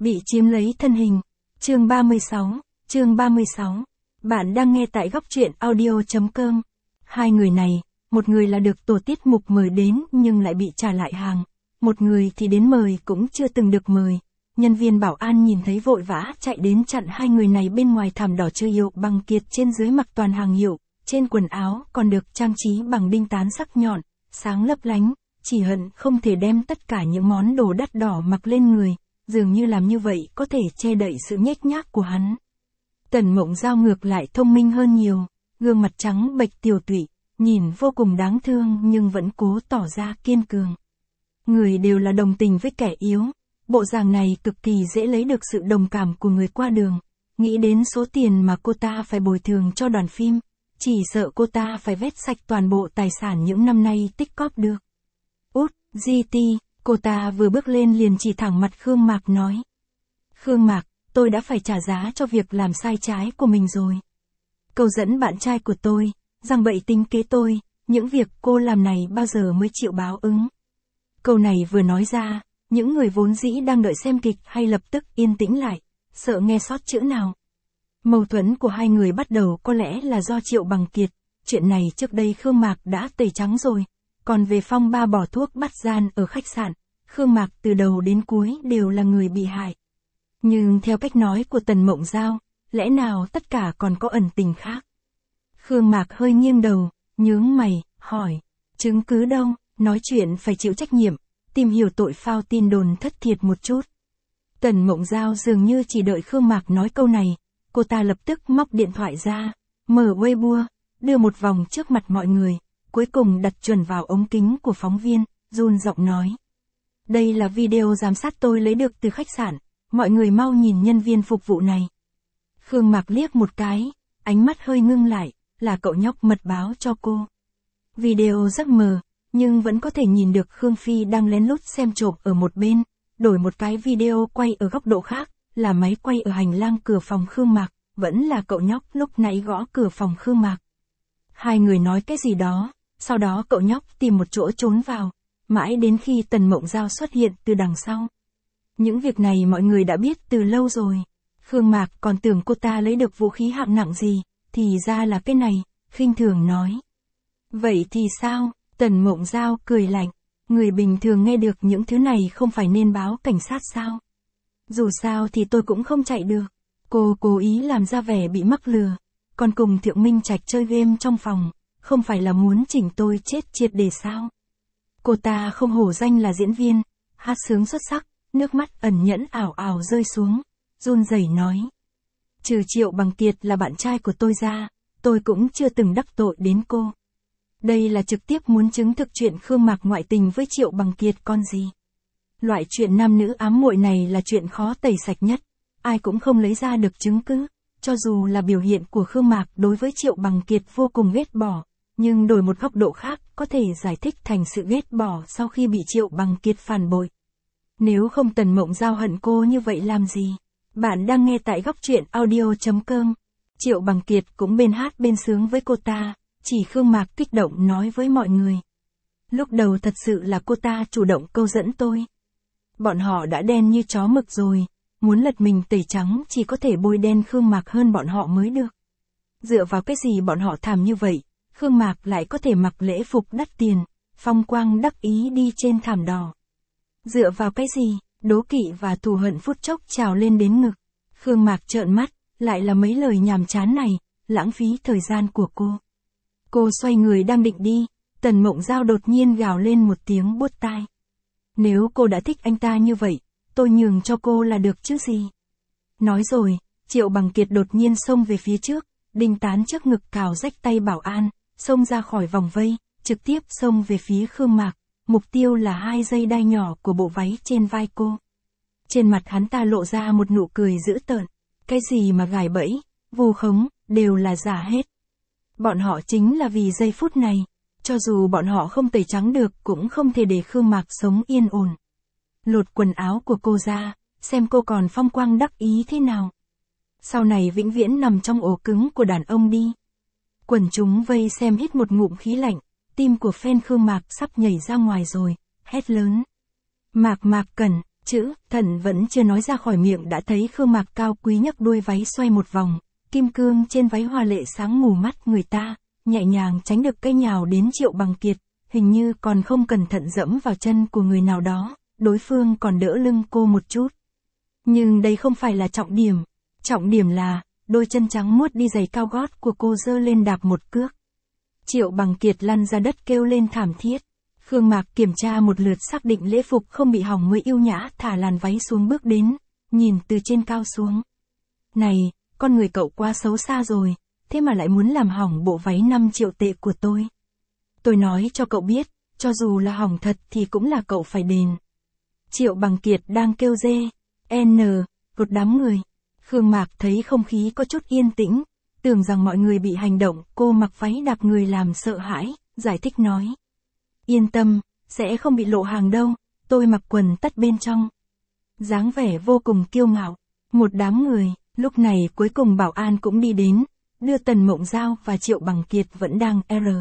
Bị chiếm lấy thân hình. Chương 36. Bạn đang nghe tại góc truyện audio.com. Hai người này, một người là được tổ tiết mục mời đến nhưng lại bị trả lại hàng. Một người thì đến mời cũng chưa từng được mời. Nhân viên bảo an nhìn thấy vội vã chạy đến chặn hai người này bên ngoài thảm đỏ Triệu Bằng Kiệt trên dưới mặc toàn hàng hiệu, trên quần áo còn được trang trí bằng đinh tán sắc nhọn, sáng lấp lánh, chỉ hận không thể đem tất cả những món đồ đắt đỏ mặc lên người, dường như làm như vậy có thể che đậy sự nhếch nhác của hắn. Tần Mộng Giao ngược lại thông minh hơn nhiều, gương mặt trắng bệch tiều tụy, nhìn vô cùng đáng thương nhưng vẫn cố tỏ ra kiên cường. Người đều là đồng tình với kẻ yếu, bộ dạng này cực kỳ dễ lấy được sự đồng cảm của người qua đường. Nghĩ đến số tiền mà cô ta phải bồi thường cho đoàn phim, chỉ sợ cô ta phải vét sạch toàn bộ tài sản những năm nay tích cóp được. Út, GT, cô ta vừa bước lên liền chỉ thẳng mặt Khương Mạc nói. Khương Mạc, tôi đã phải trả giá cho việc làm sai trái của mình rồi. Câu dẫn bạn trai của tôi, giăng bậy tính kế tôi, những việc cô làm này bao giờ mới chịu báo ứng. Câu này vừa nói ra, những người vốn dĩ đang đợi xem kịch hay lập tức yên tĩnh lại, sợ nghe sót chữ nào. Mâu thuẫn của hai người bắt đầu có lẽ là do Triệu Bằng Kiệt, chuyện này trước đây Khương Mạc đã tẩy trắng rồi. Còn về phong ba bỏ thuốc bắt gian ở khách sạn, Khương Mạc từ đầu đến cuối đều là người bị hại. Nhưng theo cách nói của Tần Mộng Giao, lẽ nào tất cả còn có ẩn tình khác? Khương Mạc hơi nghiêng đầu, nhướng mày, hỏi, chứng cứ đâu, nói chuyện phải chịu trách nhiệm, tìm hiểu tội phao tin đồn thất thiệt một chút. Tần Mộng Giao dường như chỉ đợi Khương Mạc nói câu này, cô ta lập tức móc điện thoại ra, mở Weibo, đưa một vòng trước mặt mọi người, cuối cùng đặt chuẩn vào ống kính của phóng viên, run giọng nói. Đây là video giám sát tôi lấy được từ khách sạn, mọi người mau nhìn nhân viên phục vụ này. Khương Mạc liếc một cái, ánh mắt hơi ngưng lại, là cậu nhóc mật báo cho cô. Video rất mờ, nhưng vẫn có thể nhìn được Khương Phi đang lén lút xem trộm ở một bên, đổi một cái video quay ở góc độ khác, là máy quay ở hành lang cửa phòng Khương Mạc, vẫn là cậu nhóc lúc nãy gõ cửa phòng Khương Mạc. Hai người nói cái gì đó, sau đó cậu nhóc tìm một chỗ trốn vào, mãi đến khi Tần Mộng Giao xuất hiện từ đằng sau. Những việc này mọi người đã biết từ lâu rồi. Khương Mạc còn tưởng cô ta lấy được vũ khí hạng nặng gì, thì ra là cái này, khinh thường nói. Vậy thì sao? Tần Mộng Giao cười lạnh. Người bình thường nghe được những thứ này không phải nên báo cảnh sát sao? Dù sao thì tôi cũng không chạy được. Cô cố ý làm ra vẻ bị mắc lừa. Còn cùng Thượng Minh Trạch chơi game trong phòng, không phải là muốn chỉnh tôi chết triệt để sao? Cô ta không hổ danh là diễn viên, hát sướng xuất sắc, nước mắt ẩn nhẫn ảo ảo rơi xuống, run rẩy nói. Trừ Triệu Bằng Kiệt là bạn trai của tôi ra, tôi cũng chưa từng đắc tội đến cô. Đây là trực tiếp muốn chứng thực chuyện Khương Mạc ngoại tình với Triệu Bằng Kiệt con gì. Loại chuyện nam nữ ám muội này là chuyện khó tẩy sạch nhất, ai cũng không lấy ra được chứng cứ. Cho dù là biểu hiện của Khương Mạc đối với Triệu Bằng Kiệt vô cùng ghét bỏ, nhưng đổi một góc độ khác có thể giải thích thành sự ghét bỏ sau khi bị Triệu Bằng Kiệt phản bội. Nếu không Tần Mộng Giao hận cô như vậy làm gì? Bạn đang nghe tại góc truyện audio.com. Triệu Bằng Kiệt cũng bên hát bên sướng với cô ta, chỉ Khương Mạc kích động nói với mọi người. Lúc đầu thật sự là cô ta chủ động câu dẫn tôi. Bọn họ đã đen như chó mực rồi. Muốn lật mình tẩy trắng chỉ có thể bôi đen Khương Mạc hơn bọn họ mới được. Dựa vào cái gì bọn họ thảm như vậy, Khương Mạc lại có thể mặc lễ phục đắt tiền, phong quang đắc ý đi trên thảm đỏ. Dựa vào cái gì, đố kỵ và thù hận phút chốc trào lên đến ngực. Khương Mạc trợn mắt, lại là mấy lời nhàm chán này, lãng phí thời gian của cô. Cô xoay người đang định đi, Tần Mộng Giao đột nhiên gào lên một tiếng buốt tai. Nếu cô đã thích anh ta như vậy, tôi nhường cho cô là được chứ gì. Nói rồi, Triệu Bằng Kiệt đột nhiên xông về phía trước, đinh tán trước ngực cào rách tay bảo an, xông ra khỏi vòng vây, trực tiếp xông về phía Khương Mạc, mục tiêu là 2 dây đai nhỏ của bộ váy trên vai cô. Trên mặt hắn ta lộ ra một nụ cười dữ tợn, cái gì mà gài bẫy, vu khống, đều là giả hết. Bọn họ chính là vì giây phút này, cho dù bọn họ không tẩy trắng được cũng không thể để Khương Mạc sống yên ổn. Lột quần áo của cô ra, xem cô còn phong quang đắc ý thế nào. Sau này vĩnh viễn nằm trong ổ cứng của đàn ông đi. Quần chúng vây xem hít một ngụm khí lạnh, tim của fan Khương Mạc sắp nhảy ra ngoài rồi, hét lớn. Mạc Cẩn, Chữ thần vẫn chưa nói ra khỏi miệng đã thấy Khương Mạc cao quý nhấc đuôi váy xoay một vòng, kim cương trên váy hoa lệ sáng mù mắt người ta, nhẹ nhàng tránh được cây nhào đến Triệu Bằng Kiệt, hình như còn không cẩn thận dẫm vào chân của người nào đó, đối phương còn đỡ lưng cô một chút. Nhưng đây không phải là trọng điểm là, đôi chân trắng muốt đi giày cao gót của cô giơ lên đạp một cước. Triệu Bằng Kiệt lăn ra đất kêu lên thảm thiết. Khương Mạc kiểm tra một lượt xác định lễ phục không bị hỏng mới yêu nhã thả làn váy xuống bước đến, nhìn từ trên cao xuống. Này, con người cậu quá xấu xa rồi, thế mà lại muốn làm hỏng bộ váy 5 triệu tệ của tôi. Tôi nói cho cậu biết, cho dù là hỏng thật thì cũng là cậu phải đền. Triệu Bằng Kiệt đang kêu dê, một đám người. Khương Mạc thấy không khí có chút yên tĩnh, tưởng rằng mọi người bị hành động cô mặc váy đạp người làm sợ hãi, giải thích nói. Yên tâm, sẽ không bị lộ hàng đâu, tôi mặc quần tất bên trong. Dáng vẻ vô cùng kiêu ngạo, một đám người, lúc này cuối cùng bảo an cũng đi đến, đưa Tần Mộng Giao và Triệu Bằng Kiệt vẫn đang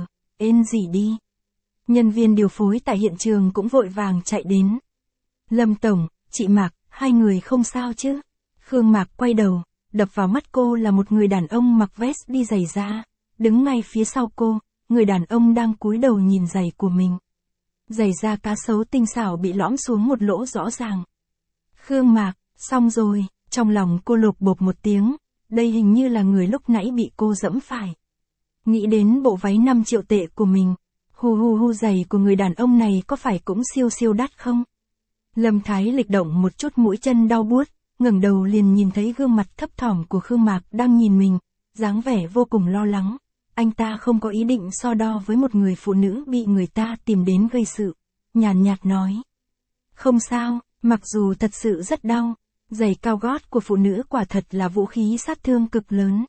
gì đi. Nhân viên điều phối tại hiện trường cũng vội vàng chạy đến. Lâm Tổng, chị Mạc, hai người không sao chứ? Khương Mạc quay đầu, đập vào mắt cô là một người đàn ông mặc vest đi giày da, đứng ngay phía sau cô, người đàn ông đang cúi đầu nhìn giày của mình. Giày da cá sấu tinh xảo bị lõm xuống một lỗ rõ ràng. Khương Mạc, xong rồi, trong lòng cô lột bột một tiếng, đây hình như là người lúc nãy bị cô dẫm phải. Nghĩ đến bộ váy 5 triệu tệ của mình, giày của người đàn ông này có phải cũng siêu đắt không? Lâm Thái Lịch động một chút mũi chân đau buốt, ngẩng đầu liền nhìn thấy gương mặt thấp thỏm của Khương Mạc đang nhìn mình, dáng vẻ vô cùng lo lắng. Anh ta không có ý định so đo với một người phụ nữ bị người ta tìm đến gây sự, nhàn nhạt nói. Không sao, mặc dù thật sự rất đau, giày cao gót của phụ nữ quả thật là vũ khí sát thương cực lớn.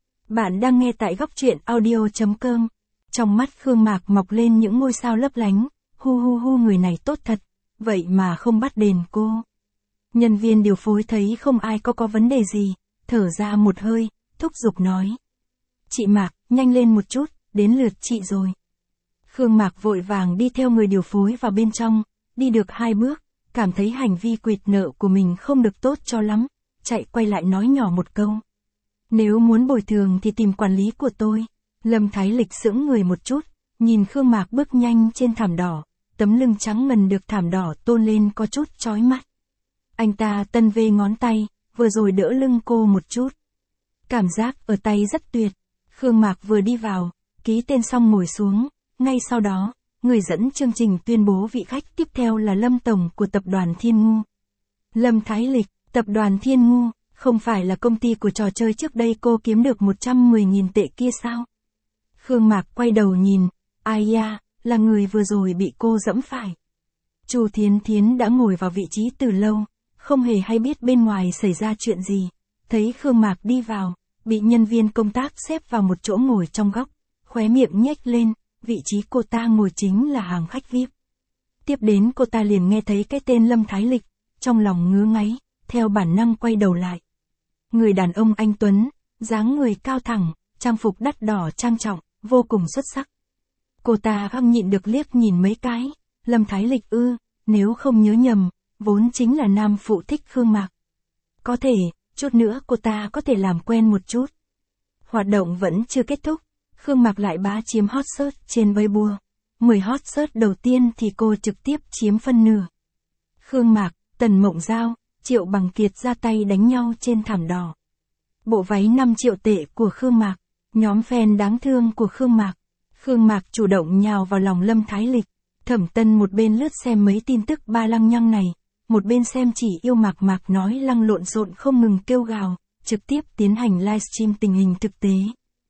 Bạn đang nghe tại góc truyện audio.com. Trong mắt Khương Mạc mọc lên những ngôi sao lấp lánh, người này tốt thật, vậy mà không bắt đền cô. Nhân viên điều phối thấy không ai có vấn đề gì, thở ra một hơi, thúc giục nói. Chị Mạc, nhanh lên một chút, đến lượt chị rồi. Khương Mạc vội vàng đi theo người điều phối vào bên trong, đi được 2 bước, cảm thấy hành vi quỵt nợ của mình không được tốt cho lắm, chạy quay lại nói nhỏ một câu. Nếu muốn bồi thường thì tìm quản lý của tôi. Lâm Thái Lịch sững người một chút, nhìn Khương Mạc bước nhanh trên thảm đỏ, tấm lưng trắng ngần được thảm đỏ tôn lên có chút chói mắt. Anh ta tân vê ngón tay, vừa rồi đỡ lưng cô một chút. Cảm giác ở tay rất tuyệt. Khương Mạc vừa đi vào, ký tên xong ngồi xuống, ngay sau đó, người dẫn chương trình tuyên bố vị khách tiếp theo là Lâm Tổng của tập đoàn Thiên Ngu. Lâm Thái Lịch, tập đoàn Thiên Ngu, không phải là công ty của trò chơi trước đây cô kiếm được 110.000 tệ kia sao? Khương Mạc quay đầu nhìn, ai da, là người vừa rồi bị cô dẫm phải. Chu Thiến Thiến đã ngồi vào vị trí từ lâu, không hề hay biết bên ngoài xảy ra chuyện gì, thấy Khương Mạc đi vào, bị nhân viên công tác xếp vào một chỗ ngồi trong góc, khóe miệng nhếch lên, vị trí cô ta ngồi chính là hàng khách VIP. Tiếp đến cô ta liền nghe thấy cái tên Lâm Thái Lịch, trong lòng ngứa ngáy, theo bản năng quay đầu lại. Người đàn ông anh tuấn, dáng người cao thẳng, trang phục đắt đỏ trang trọng, vô cùng xuất sắc. Cô ta không nhịn được liếc nhìn mấy cái, Lâm Thái Lịch nếu không nhớ nhầm, vốn chính là nam phụ thích Khương Mạc. Có thể, chút nữa cô ta có thể làm quen một chút. Hoạt động vẫn chưa kết thúc, Khương Mạc lại bá chiếm hot search trên Weibo. 10 hot search đầu tiên thì cô trực tiếp chiếm phân nửa. Khương Mạc, Tần Mộng Giao, Triệu Bằng Kiệt ra tay đánh nhau trên thảm đỏ. Bộ váy 5 triệu tệ của Khương Mạc, nhóm fan đáng thương của Khương Mạc. Khương Mạc chủ động nhào vào lòng Lâm Thái Lịch. Thẩm Tân một bên lướt xem mấy tin tức ba lăng nhăng này, một bên xem chỉ yêu Mạc Mạc nói lăng lộn xộn không ngừng kêu gào, trực tiếp tiến hành livestream tình hình thực tế.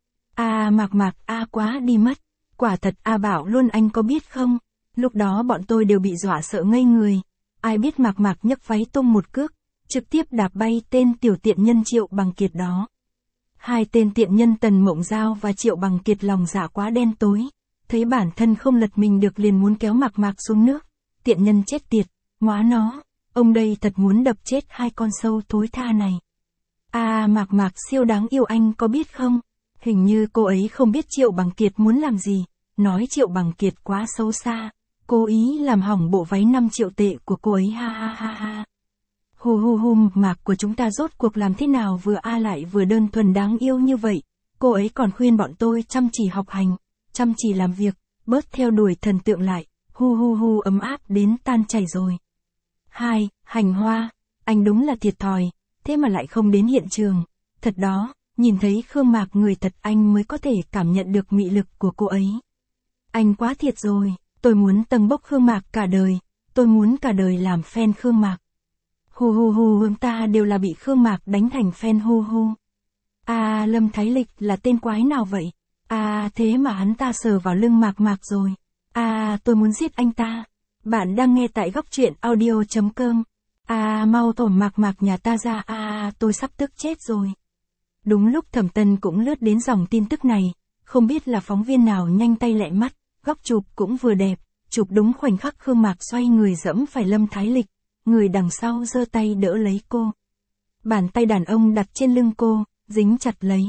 Mạc Mạc quá đi mất, quả thật bảo luôn anh có biết không, lúc đó bọn tôi đều bị dọa sợ ngây người, ai biết Mạc Mạc nhấc váy tung một cước, trực tiếp đạp bay tên tiểu tiện nhân Triệu Bằng Kiệt đó. Hai tên tiện nhân Tần Mộng Giao và Triệu Bằng Kiệt lòng dạ quá đen tối, thấy bản thân không lật mình được liền muốn kéo Mạc Mạc xuống nước, tiện nhân chết tiệt, ngóa nó, ông đây thật muốn đập chết hai con sâu thối tha này. Mạc Mạc siêu đáng yêu anh có biết không, hình như cô ấy không biết Triệu Bằng Kiệt muốn làm gì, nói Triệu Bằng Kiệt quá xấu xa, cố ý làm hỏng bộ váy 5 triệu tệ của cô ấy ha. Hu hu hu, Mạc của chúng ta rốt cuộc làm thế nào vừa lại vừa đơn thuần đáng yêu như vậy. Cô ấy còn khuyên bọn tôi chăm chỉ học hành, chăm chỉ làm việc, bớt theo đuổi thần tượng lại. Hu hu hu, ấm áp đến tan chảy rồi. 2. Hành Hoa, anh đúng là thiệt thòi, thế mà lại không đến hiện trường. Thật đó, nhìn thấy Khương Mạc người thật anh mới có thể cảm nhận được mị lực của cô ấy. Anh quá thiệt rồi, tôi muốn tâng bốc Khương Mạc cả đời, tôi muốn cả đời làm fan Khương Mạc. Hu hu hu, chúng ta đều là bị Khương Mạc đánh thành fan hu hu. Lâm Thái Lịch là tên quái nào vậy? Thế mà hắn ta sờ vào lưng Mạc Mạc rồi. Tôi muốn giết anh ta. Bạn đang nghe tại góc truyện audio.com. Mau thổi Mạc Mạc nhà ta ra, tôi sắp tức chết rồi. Đúng lúc Thẩm Tân cũng lướt đến dòng tin tức này, không biết là phóng viên nào nhanh tay lẹ mắt, góc chụp cũng vừa đẹp, chụp đúng khoảnh khắc Khương Mạc xoay người dẫm phải Lâm Thái Lịch, người đằng sau giơ tay đỡ lấy cô. Bàn tay đàn ông đặt trên lưng cô, dính chặt lấy.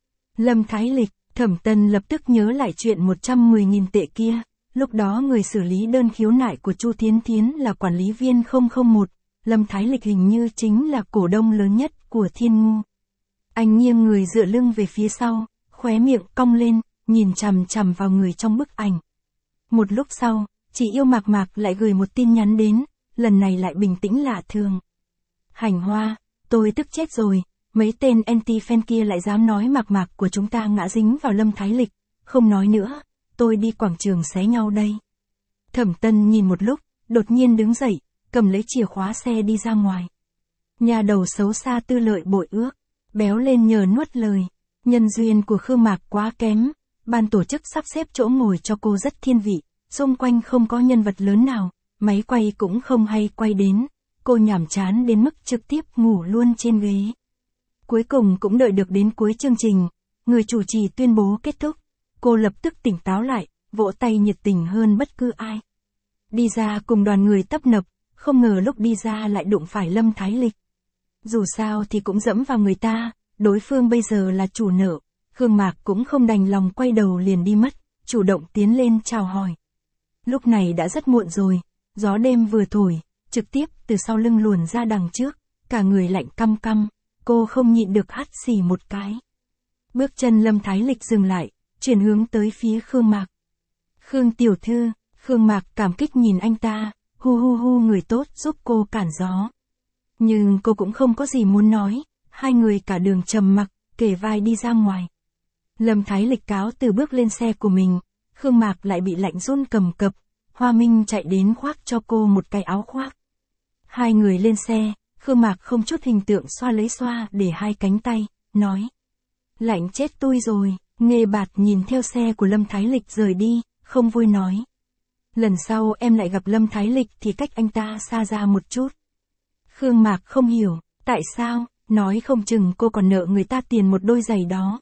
Lâm Thái Lịch, Thẩm Tân lập tức nhớ lại chuyện 110.000 tệ kia, lúc đó người xử lý đơn khiếu nại của Chu Thiến Thiến là quản lý viên 001, Lâm Thái Lịch hình như chính là cổ đông lớn nhất của Thiên Ngu. Anh nghiêng người dựa lưng về phía sau, khóe miệng cong lên, nhìn chằm chằm vào người trong bức ảnh. Một lúc sau, chị yêu Mạc Mạc lại gửi một tin nhắn đến, lần này lại bình tĩnh lạ thường. Hành Hoa, tôi tức chết rồi, mấy tên anti-fan kia lại dám nói Mạc Mạc của chúng ta ngã dính vào Lâm Thái Lịch, không nói nữa, tôi đi quảng trường xé nhau đây. Thẩm Tân nhìn một lúc, đột nhiên đứng dậy, cầm lấy chìa khóa xe đi ra ngoài. Nhà đầu xấu xa tư lợi bội ước, béo lên nhờ nuốt lời, nhân duyên của Khương Mạc quá kém, ban tổ chức sắp xếp chỗ ngồi cho cô rất thiên vị, xung quanh không có nhân vật lớn nào, máy quay cũng không hay quay đến, cô nhàm chán đến mức trực tiếp ngủ luôn trên ghế. Cuối cùng cũng đợi được đến cuối chương trình, người chủ trì tuyên bố kết thúc, cô lập tức tỉnh táo lại, vỗ tay nhiệt tình hơn bất cứ ai. Đi ra cùng đoàn người tấp nập, không ngờ lúc đi ra lại đụng phải Lâm Thái Lịch. Dù sao thì cũng dẫm vào người ta, đối phương bây giờ là chủ nợ, Khương Mạc cũng không đành lòng quay đầu liền đi mất, chủ động tiến lên chào hỏi. Lúc này đã rất muộn rồi, gió đêm vừa thổi, trực tiếp từ sau lưng luồn ra đằng trước, cả người lạnh căm căm, cô không nhịn được hắt xì một cái. Bước chân Lâm Thái Lịch dừng lại, chuyển hướng tới phía Khương Mạc. Khương tiểu thư, Khương Mạc cảm kích nhìn anh ta, hu hu hu, người tốt giúp cô cản gió. Nhưng cô cũng không có gì muốn nói, hai người cả đường trầm mặc, kề vai đi ra ngoài. Lâm Thái Lịch cáo từ bước lên xe của mình, Khương Mạc lại bị lạnh run cầm cập, Hoa Minh chạy đến khoác cho cô một cái áo khoác. Hai người lên xe, Khương Mạc không chút hình tượng xoa lấy xoa để hai cánh tay, nói. Lạnh chết tôi rồi, Nghê Bạt nhìn theo xe của Lâm Thái Lịch rời đi, không vui nói. Lần sau em lại gặp Lâm Thái Lịch thì cách anh ta xa ra một chút. Khương Mạc không hiểu, tại sao, nói không chừng cô còn nợ người ta tiền một đôi giày đó.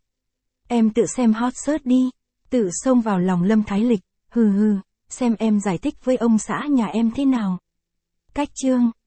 Em tự xem hot search đi, tự xông vào lòng Lâm Thái Lịch, hừ hừ, xem em giải thích với ông xã nhà em thế nào. Cách chương